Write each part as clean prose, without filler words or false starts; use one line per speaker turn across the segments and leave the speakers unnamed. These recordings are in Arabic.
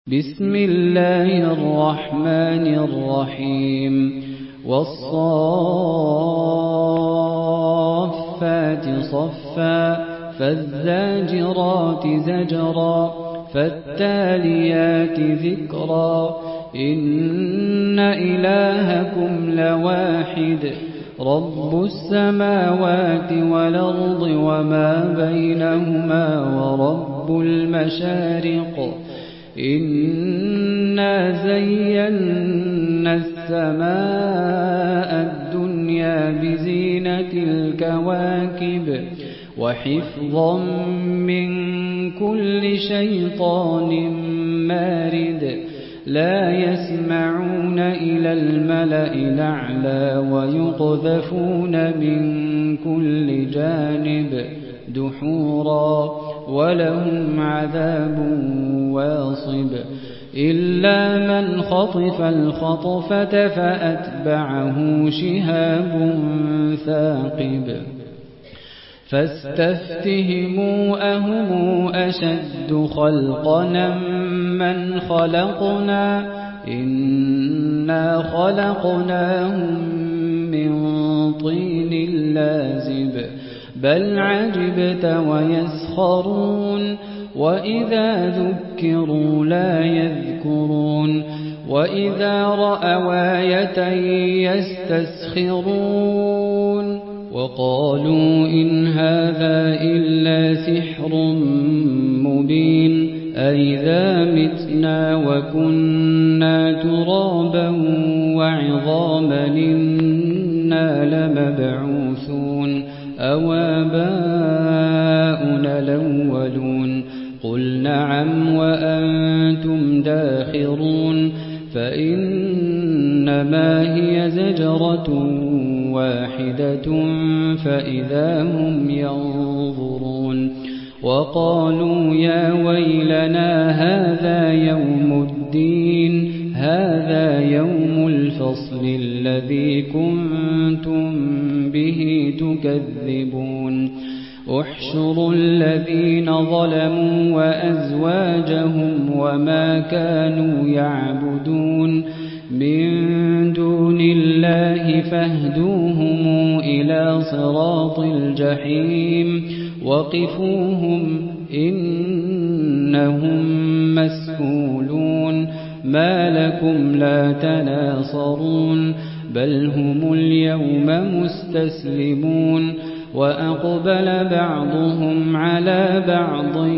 بسم الله الرحمن الرحيم والصافات صفا فالزاجرات زجرا فالتاليات ذكرا إن إلهكم لواحد رب السماوات والأرض وما بينهما ورب المشارق إنا زينا السماء الدنيا بزينة الكواكب وحفظا من كل شيطان مارد لا يسمعون إلى الملأ الأعلى ويقذفون من كل جانب دحورا ولهم عذاب واصب إلا من خطف الخطفة فأتبعه شهاب ثاقب فاستفتهموا أهم أشد خلقنا من خلقنا إنا خلقناهم من طين لازب بل عجبت ويسخرون وإذا ذكروا لا يذكرون وإذا رأوا آية يستسخرون وقالوا إن هذا إلا سحر مبين أئذا متنا وكنا ترابا وعظاما إنا لمبعوثون أو آباؤنا الأولون قل نعم وأنتم داخرون فإنما هي زجرة واحدة فإذا هم ينظرون وقالوا يا ويلنا هذا يوم الدين هذا يوم الفصل الذي كنتم به تكذبون احشروا الذين ظلموا وأزواجهم وما كانوا يعبدون من دون الله فاهدوهم إلى صراط الجحيم وقفوهم إنهم مسئولون ما لكم لا تناصرون بل هم اليوم مستسلمون وأقبل بعضهم على بعض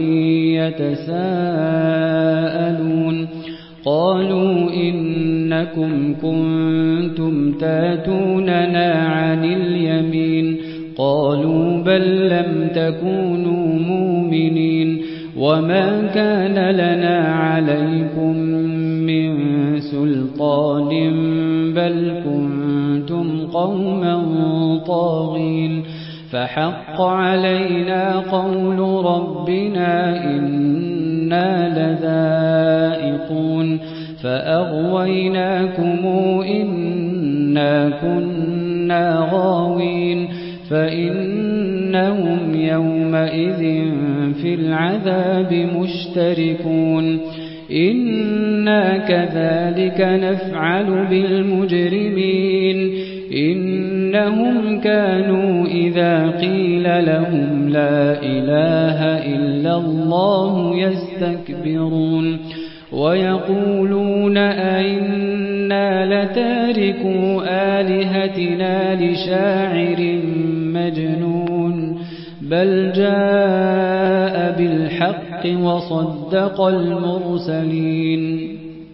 يتساءلون قالوا إنكم كنتم تاتوننا عن اليمين قالوا بل لم تكونوا مؤمنين وما كان لنا عليكم من سلطان بل كنتم قوما طاغين فحق علينا قول ربنا إنا لذائقون فأغويناكم إنا كنا غاوين فإنهم يومئذ في العذاب مشتركون إنا كذلك نفعل بالمجرمين إنهم كانوا إذا قيل لهم لا إله إلا الله يستكبرون ويقولون أئنا لتاركو آلهتنا لشاعر مجنون بل جاء بالحق وصدق المرسلين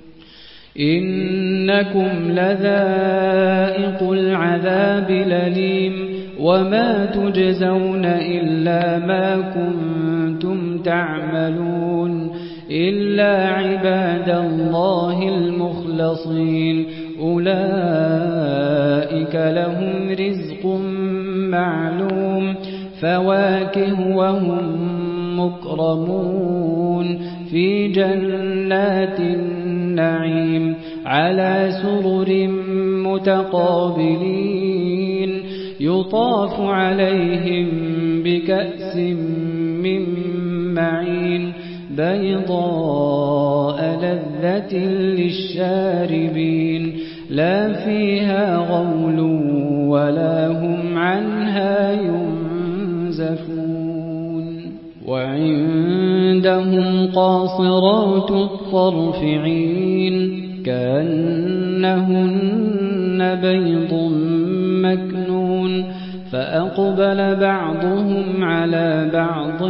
إنكم لذائق العذاب الأليم وما تجزون إلا ما كنتم تعملون إلا عباد الله المخلصين أولئك لهم رزق معلوم فواكه وهم مكرمون في جنات النعيم على سرر متقابلين يطاف عليهم بكأس من معين بيضاء لذة لَذَّةٍ لِّلشَّارِبِينَ لَا فِيهَا غَوْلٌ وَلَا هُمْ عَنْهَا يُنزَفُونَ وَعِندَهُمْ قَاصِرَاتُ الطَّرْفِ عِينٌ كَأَنَّهُنَّ بَيْضٌ مَّكْنُونٌ فَأَقْبَلَ بَعْضُهُمْ عَلَىٰ بَعْضٍ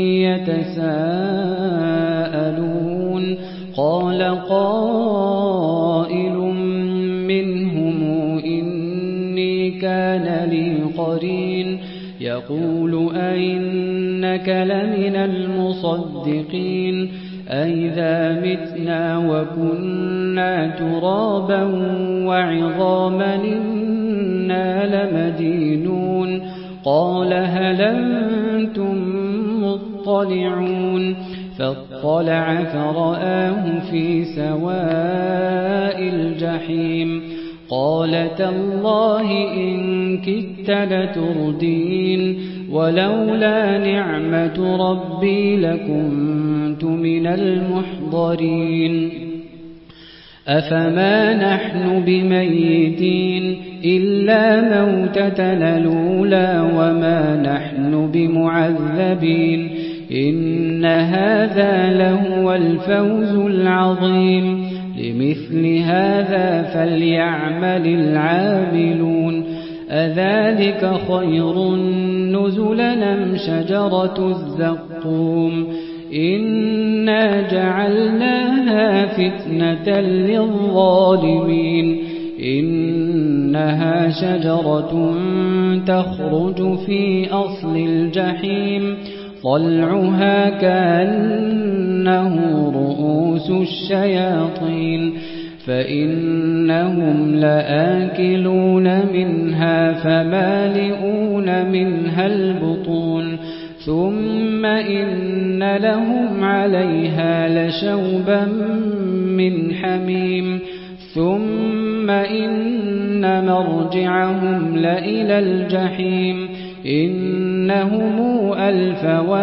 يَتَسَاءَلُونَ قَالَ قَائِلٌ مِّنْهُمْ إِنِّي كَانَ لِي قَرِينٌ يَقُولُ أَإِنَّكَ لَمِنَ الْمُصَدِّقِينَ أَإِذَا مِتْنَا وَكُنَّا تُرَابًا وَعِظَامًا إِنَّا لَمَدِينُونَ قَالَ هَلْ أَنتُم مُّطَّلِعُونَ فَاطَّلَعَ فَرَآهُ فِي سَوَاءِ الْجَحِيمِ قَالَ تَاللَّهِ إِن كِدتَّ لَتُرْدِينِ وَلَوْلَا نِعْمَةُ رَبِّي لَكُنتُ مِنَ الْمُحْضَرِينَ أَفَمَا نَحْنُ بِمَيِّتِينَ إِلَّا مَوْتَتَنَا الْأُولَىٰ وَمَا نَحْنُ بِمُعَذَّبِينَ إِنَّ هَٰذَا لَهُوَ الْفَوْزُ الْعَظِيمُ لِمِثْلِ هَٰذَا فَلْيَعْمَلِ الْعَامِلُونَ أَذَٰلِكَ خَيْرٌ نُّزُلًا أَمْ شَجَرَةُ الزَّقُّومِ إِنَّا جَعَلْنَاهَا فِتْنَةً لِّلظَّالِمِينَ إِنَّهَا شَجَرَةٌ تَخْرُجُ فِي أَصْلِ الْجَحِيمِ طَلْعُهَا كَأَنَّهُ رُءُوسُ الشَّيَاطِينِ فَإِنَّهُمْ لَآكِلُونَ مِنْهَا فَمَالِئُونَ مِنْهَا الْبُطُونَ ثُمَّ إِنَّ لَهُمْ عَلَيْهَا لَشَوْبًا مِّنْ حَمِيمٍ ثُمَّ إِنَّ مَرْجِعَهُمْ لَإِلَى الْجَحِيمِ إِنَّهُمْ أَلْفَوْا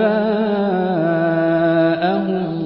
آبَاءَهُمْ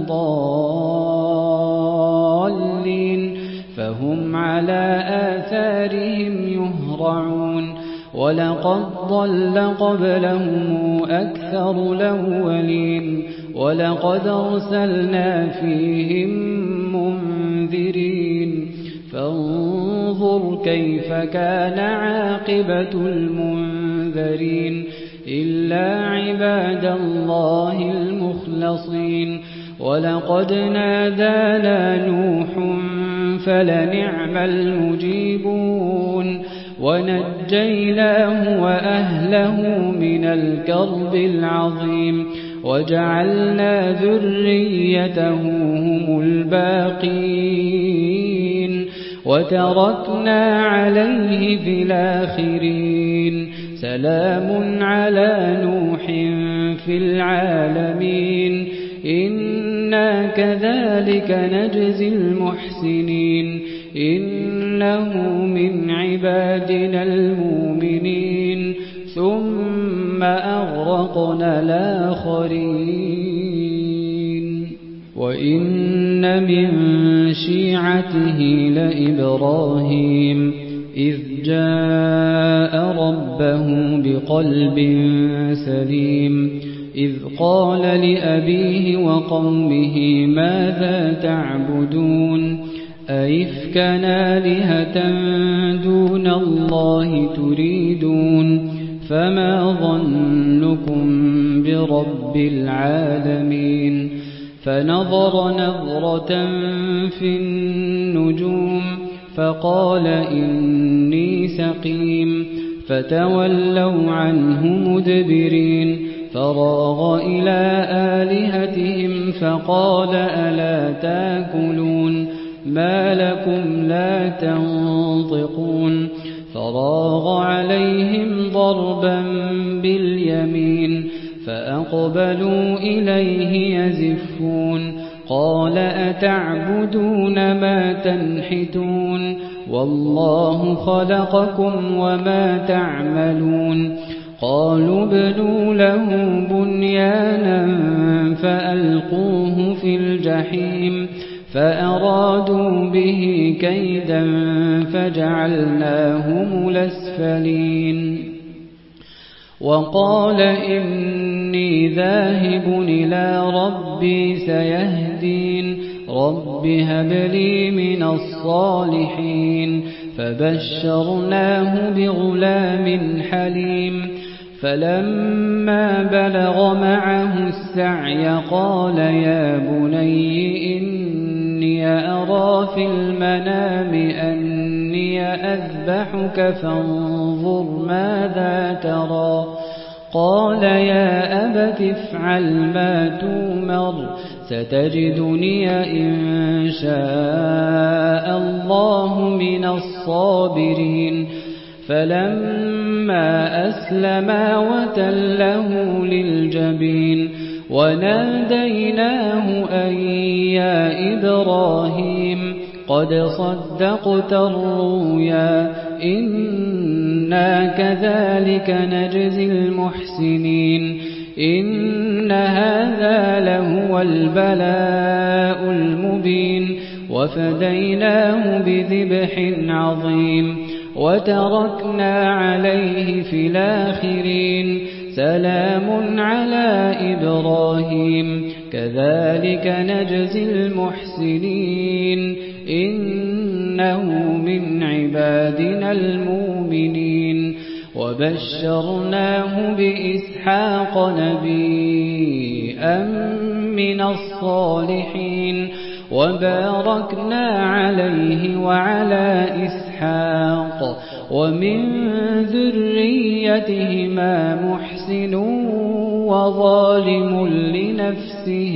ضَالِّينَ فَهُمْ عَلَىٰ آثَارِهِمْ يُهْرَعُونَ وَلَقَدْ ضَلَّ قَبْلَهُمْ أَكْثَرُ الْأَوَّلِينَ وَلَقَدْ أَرْسَلْنَا فِيهِم مُّنذِرِينَ فَانظُرْ كَيْفَ كَانَ عَاقِبَةُ الْمُنذَرِينَ إِلَّا عِبَادَ اللَّهِ الْمُخْلَصِينَ وَلَقَدْ نَادَانَا نُوحٌ فَلَنِعْمَ الْمُجِيبُونَ وَنَجَّيْنَاهُ وَأَهْلَهُ مِنَ الْكَرْبِ الْعَظِيمِ وَجَعَلْنَا ذُرِّيَّتَهُ هُمُ الْبَاقِينَ وَتَرَكْنَا عَلَيْهِ فِي الْآخِرِينَ سَلَامٌ عَلَىٰ نُوحٍ فِي الْعَالَمِينَ إِنَّا كَذَٰلِكَ نَجْزِي الْمُحْسِنِينَ إِنَّهُ مِنْ عِبَادِنَا الْمُؤْمِنِينَ ثُمَّ أَغْرَقْنَا الْآخَرِينَ وَإِنَّ مِن شِيعَتِهِ لَإِبْرَاهِيمَ إِذْ جَاءَ رَبَّهُ بِقَلْبٍ سَلِيمٍ إِذْ قَالَ لِأَبِيهِ وَقَوْمِهِ مَاذَا تَعْبُدُونَ أَئِفْكًا آلِهَةً دُونَ اللَّهِ تُرِيدُونَ فَمَا ظَنُّكُم بِرَبِّ الْعَالَمِينَ فَنَظَرَ نَظْرَةً فِي النُّجُومِ فَقَالَ إِنِّي سَقِيمٌ فَتَوَلَّوْا عَنْهُ مُدْبِرِينَ فَرَاغَ إِلَىٰ آلِهَتِهِمْ فَقَالَ أَلَا تَأْكُلُونَ مَا لَكُمْ لَا تَنطِقُونَ فَرَاغَ عَلَيْهِمْ ضَرْبًا بِالْيَمِينِ فَأَقْبَلُوا إِلَيْهِ يَزِفُّونَ قَالَ أَتَعْبُدُونَ مَا تَنْحِتُونَ وَاللَّهُ خَلَقَكُمْ وَمَا تَعْمَلُونَ قَالُوا ابْنُوا لَهُ بُنْيَانًا فَأَلْقُوهُ فِي الْجَحِيمِ فأرادوا به كيدا فجعلناهم الأسفلين وقال إني ذاهب إلى ربي سيهدين رب هب لي من الصالحين فبشرناه بغلام حليم فلما بلغ معه السعي قال يا بني إني أرى في المنام أني أذبحك فانظر ماذا ترى قال يا أبت افعل ما تؤمر ستجدني إن شاء الله من الصابرين فلما أسلما وتله للجبين وناديناه أن يا إبراهيم قد صدقت الرؤيا إنا كذلك نجزي المحسنين إن هذا لهو البلاء المبين وفديناه بذبح عظيم وتركنا عليه في الآخرين سلام على إبراهيم كذلك نجزي المحسنين إنه من عبادنا المؤمنين وبشرناه بإسحاق نبيا من الصالحين وباركنا عليه وعلى إسحاق ومن ذريتهما محسن وظالم لنفسه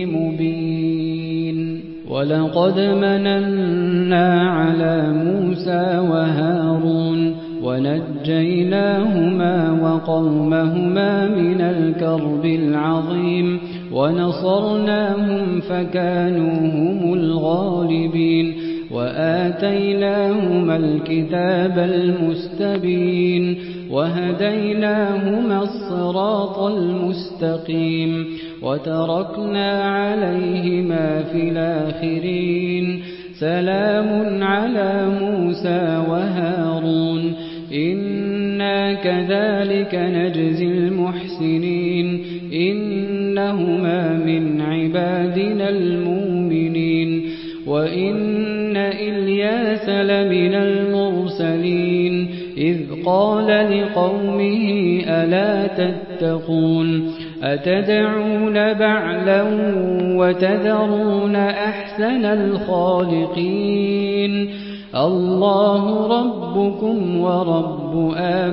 مبين ولقد مننا على موسى وهارون ونجيناهما وقومهما من الكرب العظيم ونصرناهم فكانوا هم الغالبين وآتيناهما الكتاب المستبين وهديناهما الصراط المستقيم وتركنا عليهما في الآخرين سلام على موسى وهارون إنا كذلك نجزي المحسنين إنهما من عبادنا المؤمنين وإن إلياس لمن المرسلين إذ قال لقومه ألا تتقون أتدعون بعلا وتذرون أحسن الخالقين الله ربكم ورب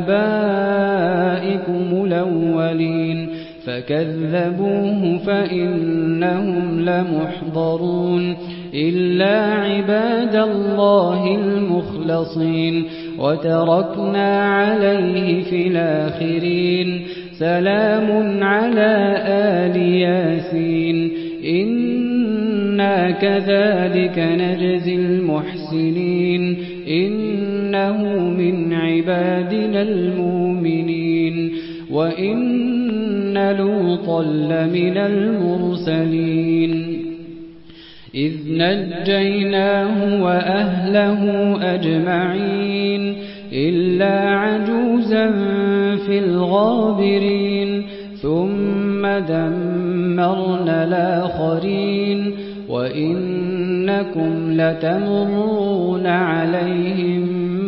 آبائكم الأولين فكذبوه فإنهم لمحضرون إلا عباد الله المخلصين وتركنا عليه في الآخرين سلام على آل ياسين إنا كذلك نجزي المحسنين إنه من عبادنا المؤمنين وإن لوطا لمن المرسلين إذ نجيناه وأهله أجمعين إلا عجوزا في الغابرين ثم دمرنا الآخرين وإنكم لتمرون عليهم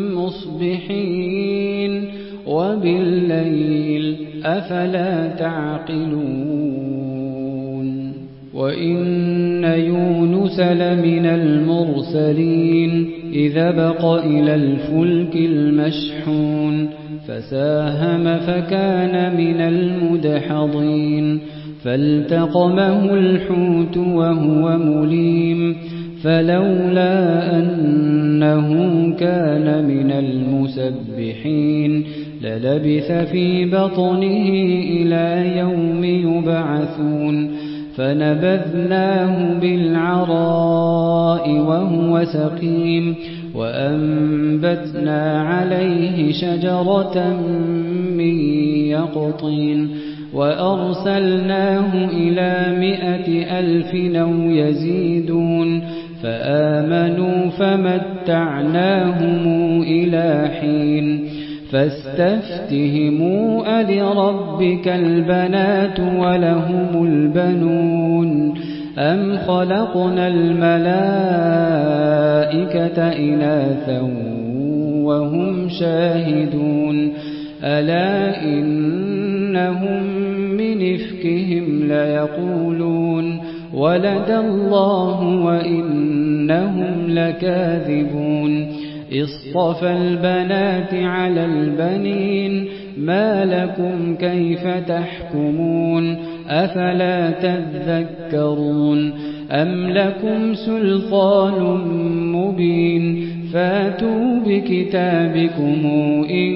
مصبحين وبالليل أفلا تعقلون وإن يونس لمن المرسلين إذا بق إلى الفلك المشحون فساهم فكان من المدحضين فالتقمه الحوت وهو مليم فلولا أنه كان من المسبحين للبث في بطنه إلى يوم يبعثون فنبذناه بالعراء وهو سقيم وأنبتنا عليه شجرة من يقطين وأرسلناه إلى 100,000 أو يزيدون فآمنوا فمتعناهم إلى حين فاستفتهموا ألربك البنات ولهم البنون أم خلقنا الملائكة إناثا وهم شاهدون ألا إنهم من إفكهم ليقولون ولد الله وإنهم لكاذبون اصطفى البنات على البنين ما لكم كيف تحكمون أفلا تذكرون أم لكم سلطان مبين فاتوا بكتابكم إن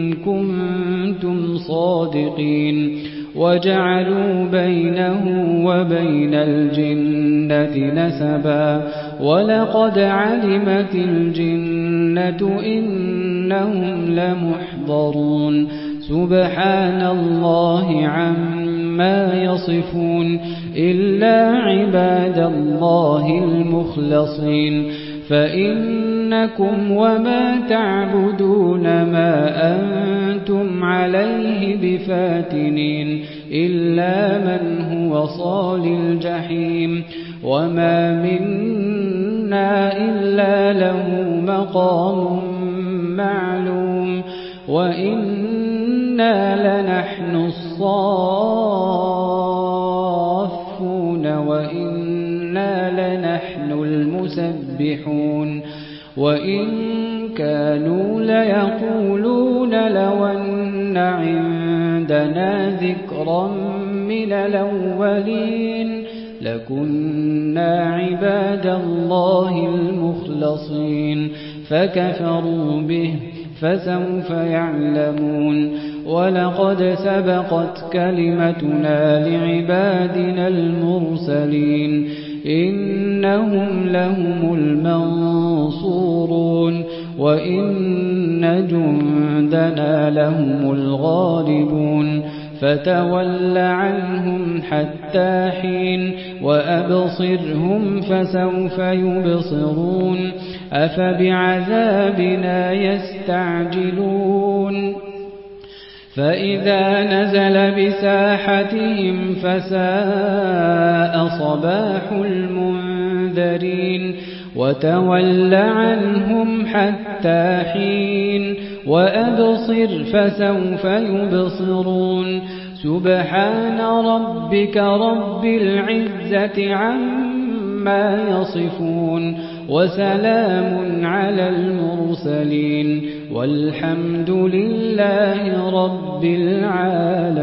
كنتم صادقين وجعلوا بينه وبين الجنة نسبا ولقد علمت الجنة إنهم لمحضرون سبحان الله عما يصفون إلا عباد الله المخلصين فإنكم وما تعبدون ما أنتم عليه بفاتنين إلا من هو صال الجحيم وما منا إلا له مقام معلوم وإنا لنحن الصافون وإنا لنحن المسبحون وإن كانوا ليقولون لو أن عندنا ذكرا من الأولين لكنا عباد الله المخلصين فكفروا به فسوف يعلمون ولقد سبقت كلمتنا لعبادنا المرسلين إنهم لهم المنصورون وإن جندنا لهم الغالبون فتول عنهم حتى حين وأبصرهم فسوف يبصرون أفبعذابنا يستعجلون فإذا نزل بساحتهم فساء صباح المنذرين وتول عنهم حتى حين وأبصر فسوف يبصرون سبحان ربك رب العزة عما يصفون وسلام على المرسلين والحمد لله رب العالمين.